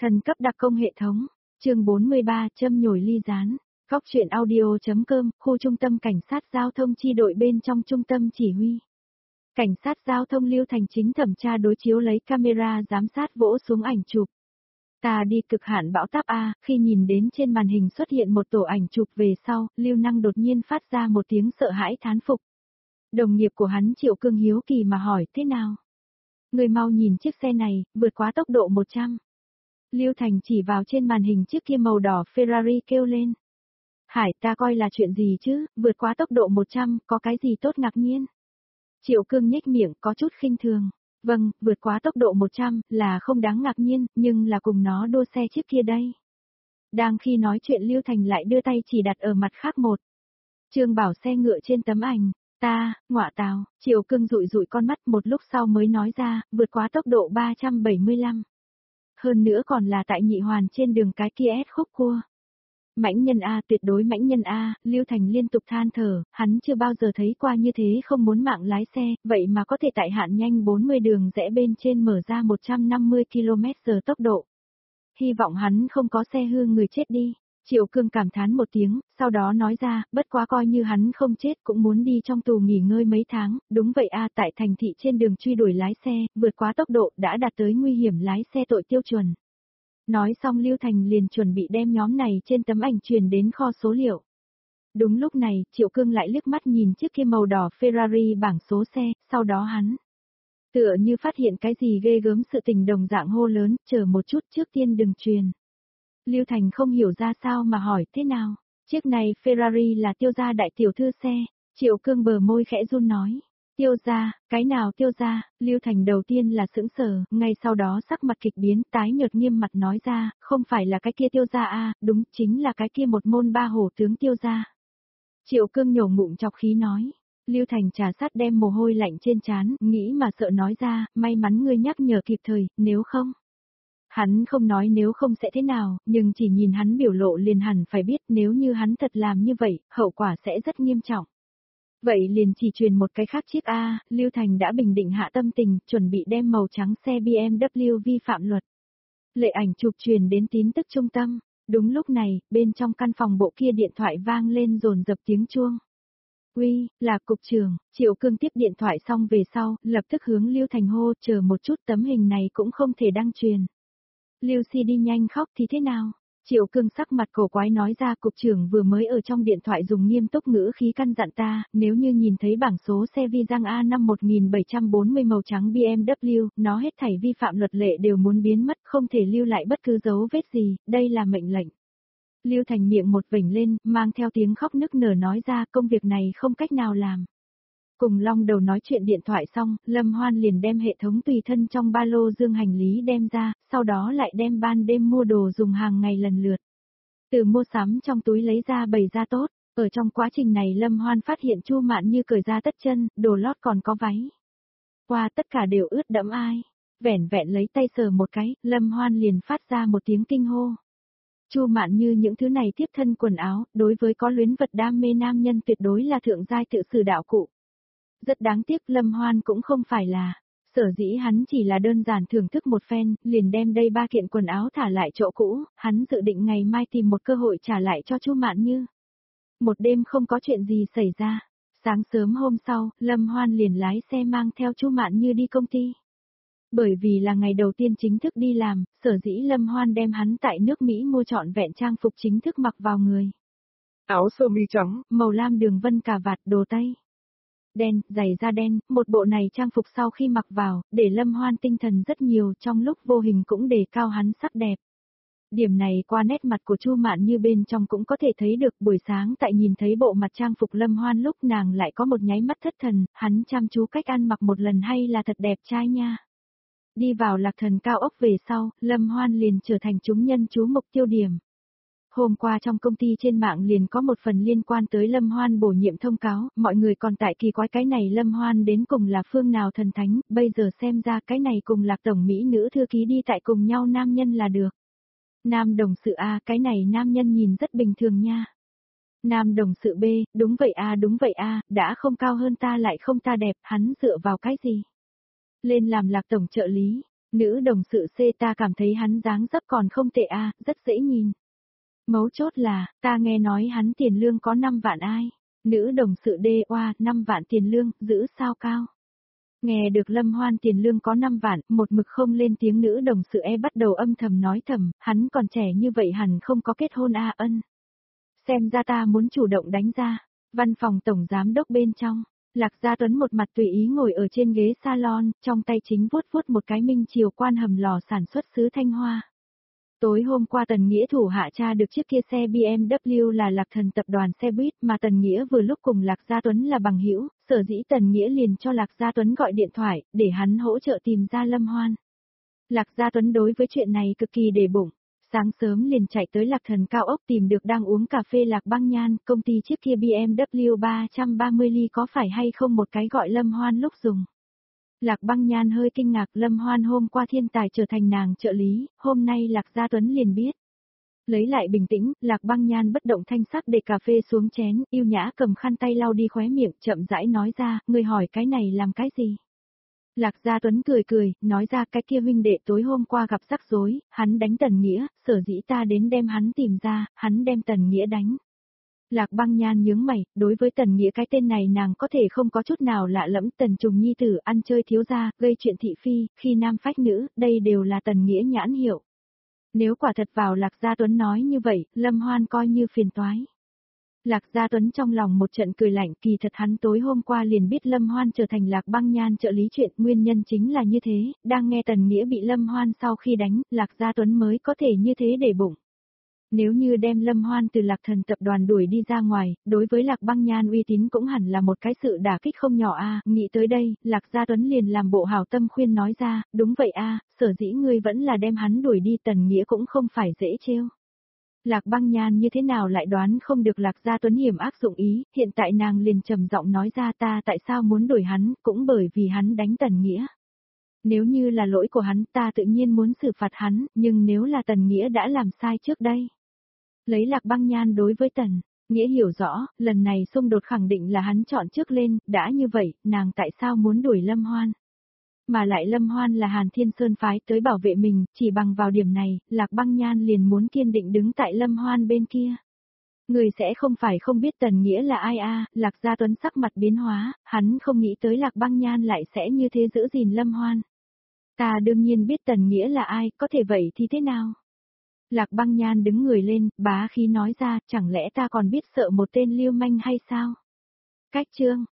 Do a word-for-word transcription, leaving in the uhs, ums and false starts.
Thần cấp đặc công hệ thống, chương bốn mươi ba, châm nhồi ly gián. Góc truyện audio.com, khu trung tâm cảnh sát giao thông chi đội bên trong trung tâm chỉ huy. Cảnh sát giao thông Lưu Thành chính thẩm tra đối chiếu lấy camera giám sát vỗ xuống ảnh chụp. Ta đi cực hạn bão táp A, khi nhìn đến trên màn hình xuất hiện một tổ ảnh chụp về sau, Lưu Năng đột nhiên phát ra một tiếng sợ hãi thán phục. Đồng nghiệp của hắn Triệu Cương hiếu kỳ mà hỏi thế nào? Người mau nhìn chiếc xe này, vượt quá tốc độ một trăm. Lưu Thành chỉ vào trên màn hình chiếc kia màu đỏ Ferrari kêu lên. Hải, ta coi là chuyện gì chứ, vượt quá tốc độ một trăm, có cái gì tốt ngạc nhiên? Triệu Cương nhếch miệng có chút khinh thường. Vâng, vượt quá tốc độ một trăm, là không đáng ngạc nhiên, nhưng là cùng nó đua xe chiếc kia đây. Đang khi nói chuyện Lưu Thành lại đưa tay chỉ đặt ở mặt khác một. Trương Bảo xe ngựa trên tấm ảnh. Ta, ngọa tào, Triệu Cương dụi dụi con mắt một lúc sau mới nói ra, vượt quá tốc độ ba trăm bảy mươi lăm. Hơn nữa còn là tại nhị hoàn trên đường cái kia ép khúc cua. Mãnh nhân A, tuyệt đối mãnh nhân A, Lưu Thành liên tục than thở, hắn chưa bao giờ thấy qua như thế không muốn mạng lái xe, vậy mà có thể tại hạn nhanh bốn mươi đường rẽ bên trên mở ra một trăm năm mươi ki lô mét giờ tốc độ. Hy vọng hắn không có xe hư người chết đi. Triệu Cương cảm thán một tiếng, sau đó nói ra, bất quá coi như hắn không chết cũng muốn đi trong tù nghỉ ngơi mấy tháng, đúng vậy a, tại thành thị trên đường truy đuổi lái xe, vượt quá tốc độ đã đạt tới nguy hiểm lái xe tội tiêu chuẩn. Nói xong Lưu Thành liền chuẩn bị đem nhóm này trên tấm ảnh truyền đến kho số liệu. Đúng lúc này, Triệu Cương lại liếc mắt nhìn chiếc kia màu đỏ Ferrari bảng số xe, sau đó hắn tựa như phát hiện cái gì ghê gớm sự tình đồng dạng hô lớn, chờ một chút trước tiên đừng truyền. Lưu Thành không hiểu ra sao mà hỏi thế nào, chiếc này Ferrari là Tiêu gia đại tiểu thư xe, Triệu Cương bờ môi khẽ run nói. Tiêu gia, cái nào Tiêu gia? Lưu Thành đầu tiên là sững sờ, ngay sau đó sắc mặt kịch biến, tái nhợt nghiêm mặt nói ra, không phải là cái kia Tiêu gia a, đúng, chính là cái kia một môn ba hổ tướng Tiêu gia. Triệu Cương nhổ ngụm chọc khí nói. Lưu Thành trà sát đem mồ hôi lạnh trên trán, nghĩ mà sợ nói ra, may mắn ngươi nhắc nhở kịp thời, nếu không. Hắn không nói nếu không sẽ thế nào, nhưng chỉ nhìn hắn biểu lộ liền hẳn phải biết nếu như hắn thật làm như vậy, hậu quả sẽ rất nghiêm trọng. Vậy liền chỉ truyền một cái khác chiếc A, Lưu Thành đã bình định hạ tâm tình, chuẩn bị đem màu trắng xe bê em vê vi phạm luật. Lệ ảnh chụp truyền đến tín tức trung tâm, đúng lúc này, bên trong căn phòng bộ kia điện thoại vang lên dồn dập tiếng chuông. Uy, là cục trưởng, Triệu Cương tiếp điện thoại xong về sau, lập tức hướng Lưu Thành hô, chờ một chút tấm hình này cũng không thể đăng truyền. Lưu Si đi nhanh khóc thì thế nào? Triệu Cương sắc mặt cổ quái nói ra cục trưởng vừa mới ở trong điện thoại dùng nghiêm túc ngữ khí căn dặn ta, nếu như nhìn thấy bảng số xe vi răng A năm một bảy bốn không màu trắng bê em vê, nó hết thảy vi phạm luật lệ đều muốn biến mất, không thể lưu lại bất cứ dấu vết gì, đây là mệnh lệnh. Lưu Thành miệng một vểnh lên, mang theo tiếng khóc nức nở nói ra công việc này không cách nào làm. Cùng Long Đầu nói chuyện điện thoại xong, Lâm Hoan liền đem hệ thống tùy thân trong ba lô dương hành lý đem ra, sau đó lại đem ban đêm mua đồ dùng hàng ngày lần lượt. Từ mua sắm trong túi lấy ra bày ra tốt, ở trong quá trình này Lâm Hoan phát hiện Chu Mạn Như cởi ra tất chân, đồ lót còn có váy. Qua tất cả đều ướt đẫm ai. Vẻn vẹn lấy tay sờ một cái, Lâm Hoan liền phát ra một tiếng kinh hô. Chu Mạn Như những thứ này tiếp thân quần áo, đối với có luyến vật đam mê nam nhân tuyệt đối là thượng giai tự sử đạo cụ. Rất đáng tiếc Lâm Hoan cũng không phải là, sở dĩ hắn chỉ là đơn giản thưởng thức một phen, liền đem đây ba kiện quần áo thả lại chỗ cũ, hắn dự định ngày mai tìm một cơ hội trả lại cho Chu Mạn Như. Một đêm không có chuyện gì xảy ra, sáng sớm hôm sau, Lâm Hoan liền lái xe mang theo Chu Mạn Như đi công ty. Bởi vì là ngày đầu tiên chính thức đi làm, sở dĩ Lâm Hoan đem hắn tại nước Mỹ mua trọn vẹn trang phục chính thức mặc vào người. Áo sơ mi trắng, màu lam đường vân cà vạt đồ tây. Đen, giày da đen, một bộ này trang phục sau khi mặc vào, để Lâm Hoan tinh thần rất nhiều trong lúc vô hình cũng đề cao hắn sắc đẹp. Điểm này qua nét mặt của Chu Mạn Như bên trong cũng có thể thấy được buổi sáng tại nhìn thấy bộ mặt trang phục Lâm Hoan lúc nàng lại có một nháy mắt thất thần, hắn chăm chú cách ăn mặc một lần hay là thật đẹp trai nha. Đi vào Lạc Thần cao ốc về sau, Lâm Hoan liền trở thành chúng nhân chú mục tiêu điểm. Hôm qua trong công ty trên mạng liền có một phần liên quan tới Lâm Hoan bổ nhiệm thông cáo, mọi người còn tại kỳ quái cái này Lâm Hoan đến cùng là phương nào thần thánh, bây giờ xem ra cái này cùng Lạc tổng mỹ nữ thư ký đi tại cùng nhau nam nhân là được. Nam đồng sự A, cái này nam nhân nhìn rất bình thường nha. Nam đồng sự B, đúng vậy A đúng vậy A, đã không cao hơn ta lại không ta đẹp, hắn dựa vào cái gì? Lên làm Lạc tổng trợ lý. Nữ đồng sự C ta cảm thấy hắn dáng dấp còn không tệ a, rất dễ nhìn. Mấu chốt là, ta nghe nói hắn tiền lương có năm vạn ai. Nữ đồng sự D oa, năm vạn tiền lương, giữ sao cao. Nghe được Lâm Hoan tiền lương có năm vạn, một mực không lên tiếng nữ đồng sự E bắt đầu âm thầm nói thầm, hắn còn trẻ như vậy hẳn không có kết hôn a ân. Xem ra ta muốn chủ động đánh ra. Văn phòng tổng giám đốc bên trong, Lạc Gia Tuấn một mặt tùy ý ngồi ở trên ghế salon, trong tay chính vuốt vuốt một cái minh chiều quan hầm lò sản xuất xứ Thanh Hoa. Tối hôm qua Tần Nghĩa thủ hạ tra được chiếc kia xe bê em vê là Lạc Thần tập đoàn xe buýt mà Tần Nghĩa vừa lúc cùng Lạc Gia Tuấn là bằng hữu, sở dĩ Tần Nghĩa liền cho Lạc Gia Tuấn gọi điện thoại, để hắn hỗ trợ tìm ra Lâm Hoan. Lạc Gia Tuấn đối với chuyện này cực kỳ để bụng, sáng sớm liền chạy tới Lạc Thần cao ốc tìm được đang uống cà phê Lạc Băng Nhan, công ty chiếc kia bê em vê ba trăm ba mươi ly có phải hay không một cái gọi Lâm Hoan lúc dùng. Lạc Băng Nhan hơi kinh ngạc, Lâm Hoan hôm qua thiên tài trở thành nàng trợ lý, hôm nay Lạc Gia Tuấn liền biết. Lấy lại bình tĩnh, Lạc Băng Nhan bất động thanh sắc để cà phê xuống chén, yêu nhã cầm khăn tay lau đi khóe miệng, chậm rãi nói ra, ngươi hỏi cái này làm cái gì? Lạc Gia Tuấn cười cười, nói ra cái kia huynh đệ tối hôm qua gặp rắc rối, hắn đánh Tần Nghĩa, sở dĩ ta đến đem hắn tìm ra, hắn đem Tần Nghĩa đánh. Lạc Băng Nhan nhướng mày, đối với Tần Nghĩa cái tên này nàng có thể không có chút nào lạ lẫm, Tần Trùng nhi tử ăn chơi thiếu gia, gây chuyện thị phi, khi nam phách nữ, đây đều là Tần Nghĩa nhãn hiệu. Nếu quả thật vào Lạc Gia Tuấn nói như vậy, Lâm Hoan coi như phiền toái. Lạc Gia Tuấn trong lòng một trận cười lạnh, kỳ thật hắn tối hôm qua liền biết Lâm Hoan trở thành Lạc Băng Nhan trợ lý chuyện, nguyên nhân chính là như thế, đang nghe Tần Nghĩa bị Lâm Hoan sau khi đánh, Lạc Gia Tuấn mới có thể như thế để bụng. Nếu như đem Lâm Hoan từ Lạc Thần tập đoàn đuổi đi ra ngoài, đối với Lạc Băng Nhan uy tín cũng hẳn là một cái sự đả kích không nhỏ a. Nghĩ tới đây, Lạc Gia Tuấn liền làm bộ hảo tâm khuyên nói ra, đúng vậy a, sở dĩ ngươi vẫn là đem hắn đuổi đi, Tần Nghĩa cũng không phải dễ trêu. Lạc Băng Nhan như thế nào lại đoán không được Lạc Gia Tuấn hiểm ác dụng ý, hiện tại nàng liền trầm giọng nói ra, ta tại sao muốn đuổi hắn, cũng bởi vì hắn đánh Tần Nghĩa. Nếu như là lỗi của hắn, ta tự nhiên muốn xử phạt hắn, nhưng nếu là Tần Nghĩa đã làm sai trước đây. Lấy Lạc Băng Nhan đối với Tần Nghĩa hiểu rõ, lần này xung đột khẳng định là hắn chọn trước lên, đã như vậy, nàng tại sao muốn đuổi Lâm Hoan? Mà lại Lâm Hoan là Hàn Thiên Sơn phái tới bảo vệ mình, chỉ bằng vào điểm này, Lạc Băng Nhan liền muốn kiên định đứng tại Lâm Hoan bên kia. Người sẽ không phải không biết Tần Nghĩa là ai a, Lạc Gia Tuấn sắc mặt biến hóa, hắn không nghĩ tới Lạc Băng Nhan lại sẽ như thế giữ gìn Lâm Hoan. Ta đương nhiên biết Tần Nghĩa là ai, có thể vậy thì thế nào? Lạc Băng Nhan đứng người lên, bá khí nói ra, chẳng lẽ ta còn biết sợ một tên lưu manh hay sao? Cách chương